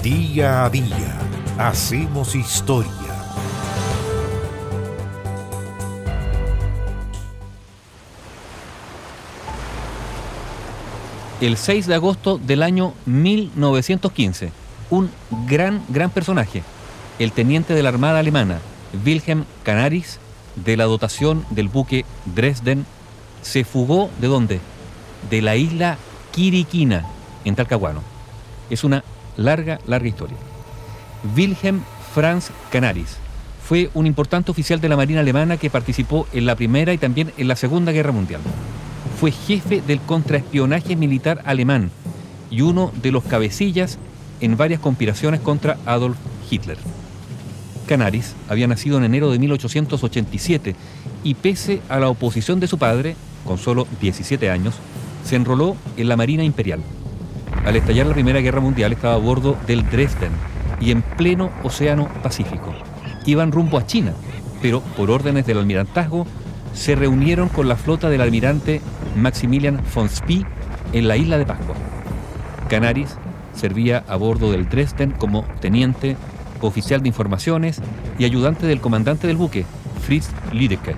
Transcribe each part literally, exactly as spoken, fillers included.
Día a día hacemos historia. El seis de agosto del año mil novecientos quince, un gran, gran personaje, el teniente de la Armada Alemana, Wilhelm Canaris, de la dotación del buque Dresden, se fugó ¿de dónde? De la isla Quiriquina, en Talcahuano. Es una larga, larga historia. Wilhelm Franz Canaris fue un importante oficial de la Marina Alemana que participó en la Primera y también en la Segunda Guerra Mundial. Fue jefe del contraespionaje militar alemán y uno de los cabecillas en varias conspiraciones contra Adolf Hitler. Canaris había nacido en enero de mil ochocientos ochenta y siete y pese a la oposición de su padre, con solo diecisiete años, se enroló en la Marina Imperial. Al estallar la Primera Guerra Mundial estaba a bordo del Dresden y en pleno Océano Pacífico. Iban rumbo a China, pero por órdenes del almirantazgo se reunieron con la flota del almirante Maximilian von Spee en la isla de Pascua. Canaris servía a bordo del Dresden como teniente, oficial de informaciones y ayudante del comandante del buque, Fritz Lüdecke.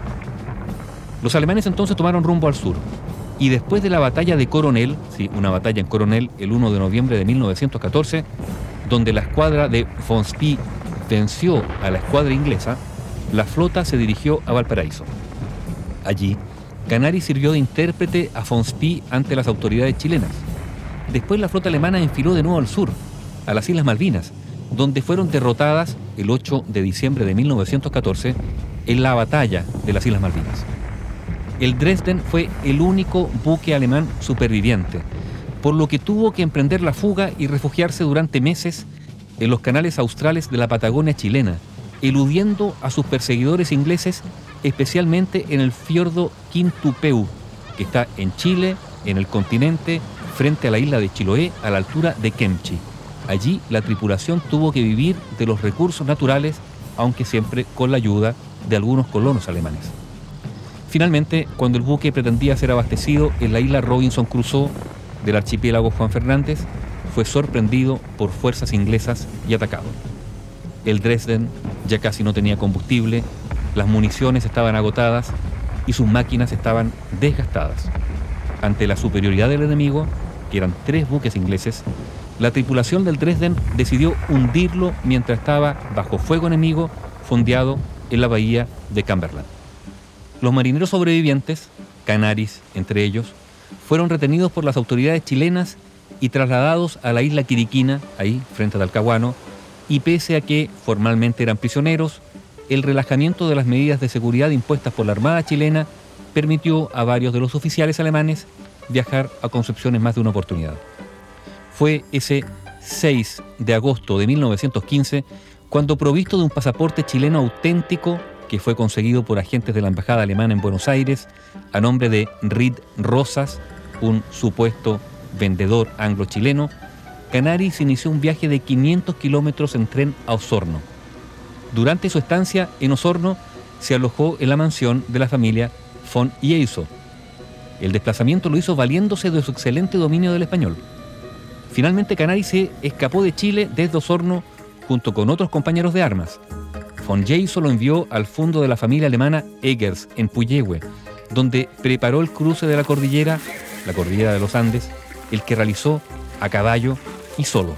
Los alemanes entonces tomaron rumbo al sur y después de la batalla de Coronel, sí, una batalla en Coronel el primero de noviembre de mil novecientos catorce, donde la escuadra de von Spee venció a la escuadra inglesa, la flota se dirigió a Valparaíso. Allí, Canaris sirvió de intérprete a von Spee ante las autoridades chilenas. Después la flota alemana enfiló de nuevo al sur, a las Islas Malvinas, donde fueron derrotadas el ocho de diciembre de mil novecientos catorce en la batalla de las Islas Malvinas. El Dresden fue el único buque alemán superviviente, por lo que tuvo que emprender la fuga y refugiarse durante meses en los canales australes de la Patagonia chilena, eludiendo a sus perseguidores ingleses, especialmente en el fiordo Quintupeu, que está en Chile, en el continente, frente a la isla de Chiloé, a la altura de Kemchi. Allí la tripulación tuvo que vivir de los recursos naturales, aunque siempre con la ayuda de algunos colonos alemanes. Finalmente, cuando el buque pretendía ser abastecido en la isla Robinson Crusoe del archipiélago Juan Fernández, fue sorprendido por fuerzas inglesas y atacado. El Dresden ya casi no tenía combustible, las municiones estaban agotadas y sus máquinas estaban desgastadas. Ante la superioridad del enemigo, que eran tres buques ingleses, la tripulación del Dresden decidió hundirlo mientras estaba bajo fuego enemigo fondeado en la bahía de Cumberland. Los marineros sobrevivientes, Canaris entre ellos, fueron retenidos por las autoridades chilenas y trasladados a la isla Quiriquina, ahí frente a Talcahuano, y pese a que formalmente eran prisioneros, el relajamiento de las medidas de seguridad impuestas por la Armada chilena permitió a varios de los oficiales alemanes viajar a Concepción en más de una oportunidad. Fue ese seis de agosto de mil novecientos quince cuando, provisto de un pasaporte chileno auténtico que fue conseguido por agentes de la Embajada Alemana en Buenos Aires a nombre de Reed Rosas, un supuesto vendedor anglo-chileno, Canaris inició un viaje de quinientos kilómetros en tren a Osorno. Durante su estancia en Osorno se alojó en la mansión de la familia von Jeyso. El desplazamiento lo hizo valiéndose de su excelente dominio del español. Finalmente Canaris se escapó de Chile desde Osorno junto con otros compañeros de armas. Von Jeyso lo envió al fondo de la familia alemana Eggers en Puyehue, donde preparó el cruce de la cordillera, la cordillera de los Andes, el que realizó a caballo y solo.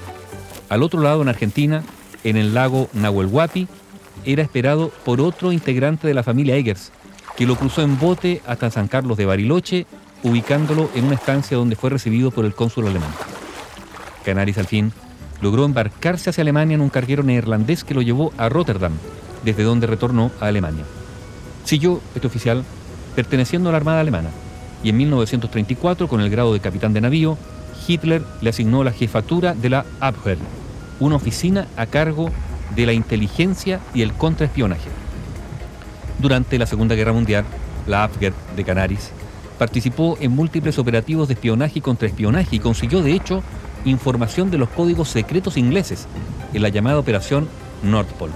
Al otro lado, en Argentina, en el lago Nahuel Huapi, era esperado por otro integrante de la familia Eggers, que lo cruzó en bote hasta San Carlos de Bariloche, ubicándolo en una estancia donde fue recibido por el cónsul alemán. Canaris al fin logró embarcarse hacia Alemania en un carguero neerlandés que lo llevó a Rotterdam, desde donde retornó a Alemania. Siguió, este oficial, perteneciendo a la Armada Alemana, y en mil novecientos treinta y cuatro, con el grado de capitán de navío, Hitler le asignó la jefatura de la Abwehr, una oficina a cargo de la inteligencia y el contraespionaje. Durante la Segunda Guerra Mundial, la Abwehr de Canaris participó en múltiples operativos de espionaje y contraespionaje y consiguió, de hecho, información de los códigos secretos ingleses en la llamada Operación Nordpol.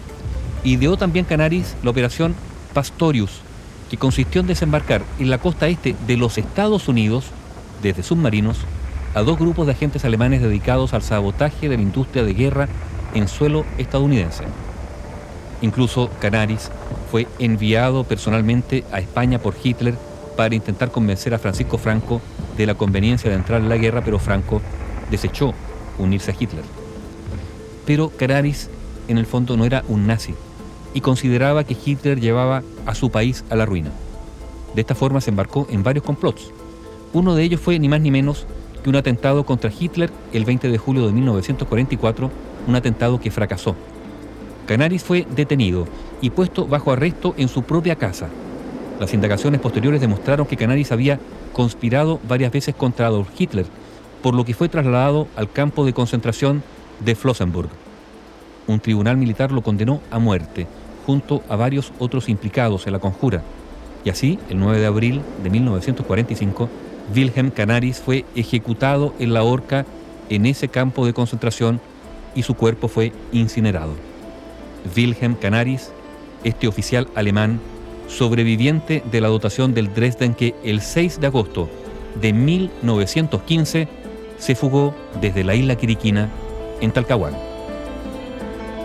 Ideó también Canaris la Operación Pastorius, que consistió en desembarcar en la costa este de los Estados Unidos, desde submarinos, a dos grupos de agentes alemanes dedicados al sabotaje de la industria de guerra en suelo estadounidense. Incluso Canaris fue enviado personalmente a España por Hitler para intentar convencer a Francisco Franco de la conveniencia de entrar en la guerra, pero Franco desechó unirse a Hitler. Pero Canaris, en el fondo, no era un nazi y consideraba que Hitler llevaba a su país a la ruina. De esta forma se embarcó en varios complots. Uno de ellos fue ni más ni menos que un atentado contra Hitler el veinte de julio de mil novecientos cuarenta y cuatro, un atentado que fracasó. Canaris fue detenido y puesto bajo arresto en su propia casa. Las indagaciones posteriores demostraron que Canaris había conspirado varias veces contra Adolf Hitler, por lo que fue trasladado al campo de concentración de Flossenbürg. Un tribunal militar lo condenó a muerte, junto a varios otros implicados en la conjura. Y así, el nueve de abril de mil novecientos cuarenta y cinco, Wilhelm Canaris fue ejecutado en la horca en ese campo de concentración y su cuerpo fue incinerado. Wilhelm Canaris, este oficial alemán, sobreviviente de la dotación del Dresden que el seis de agosto de mil novecientos quince se fugó desde la isla Quiriquina en Talcahuano.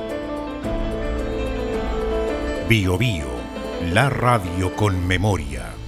Bio Bio, la radio con memoria.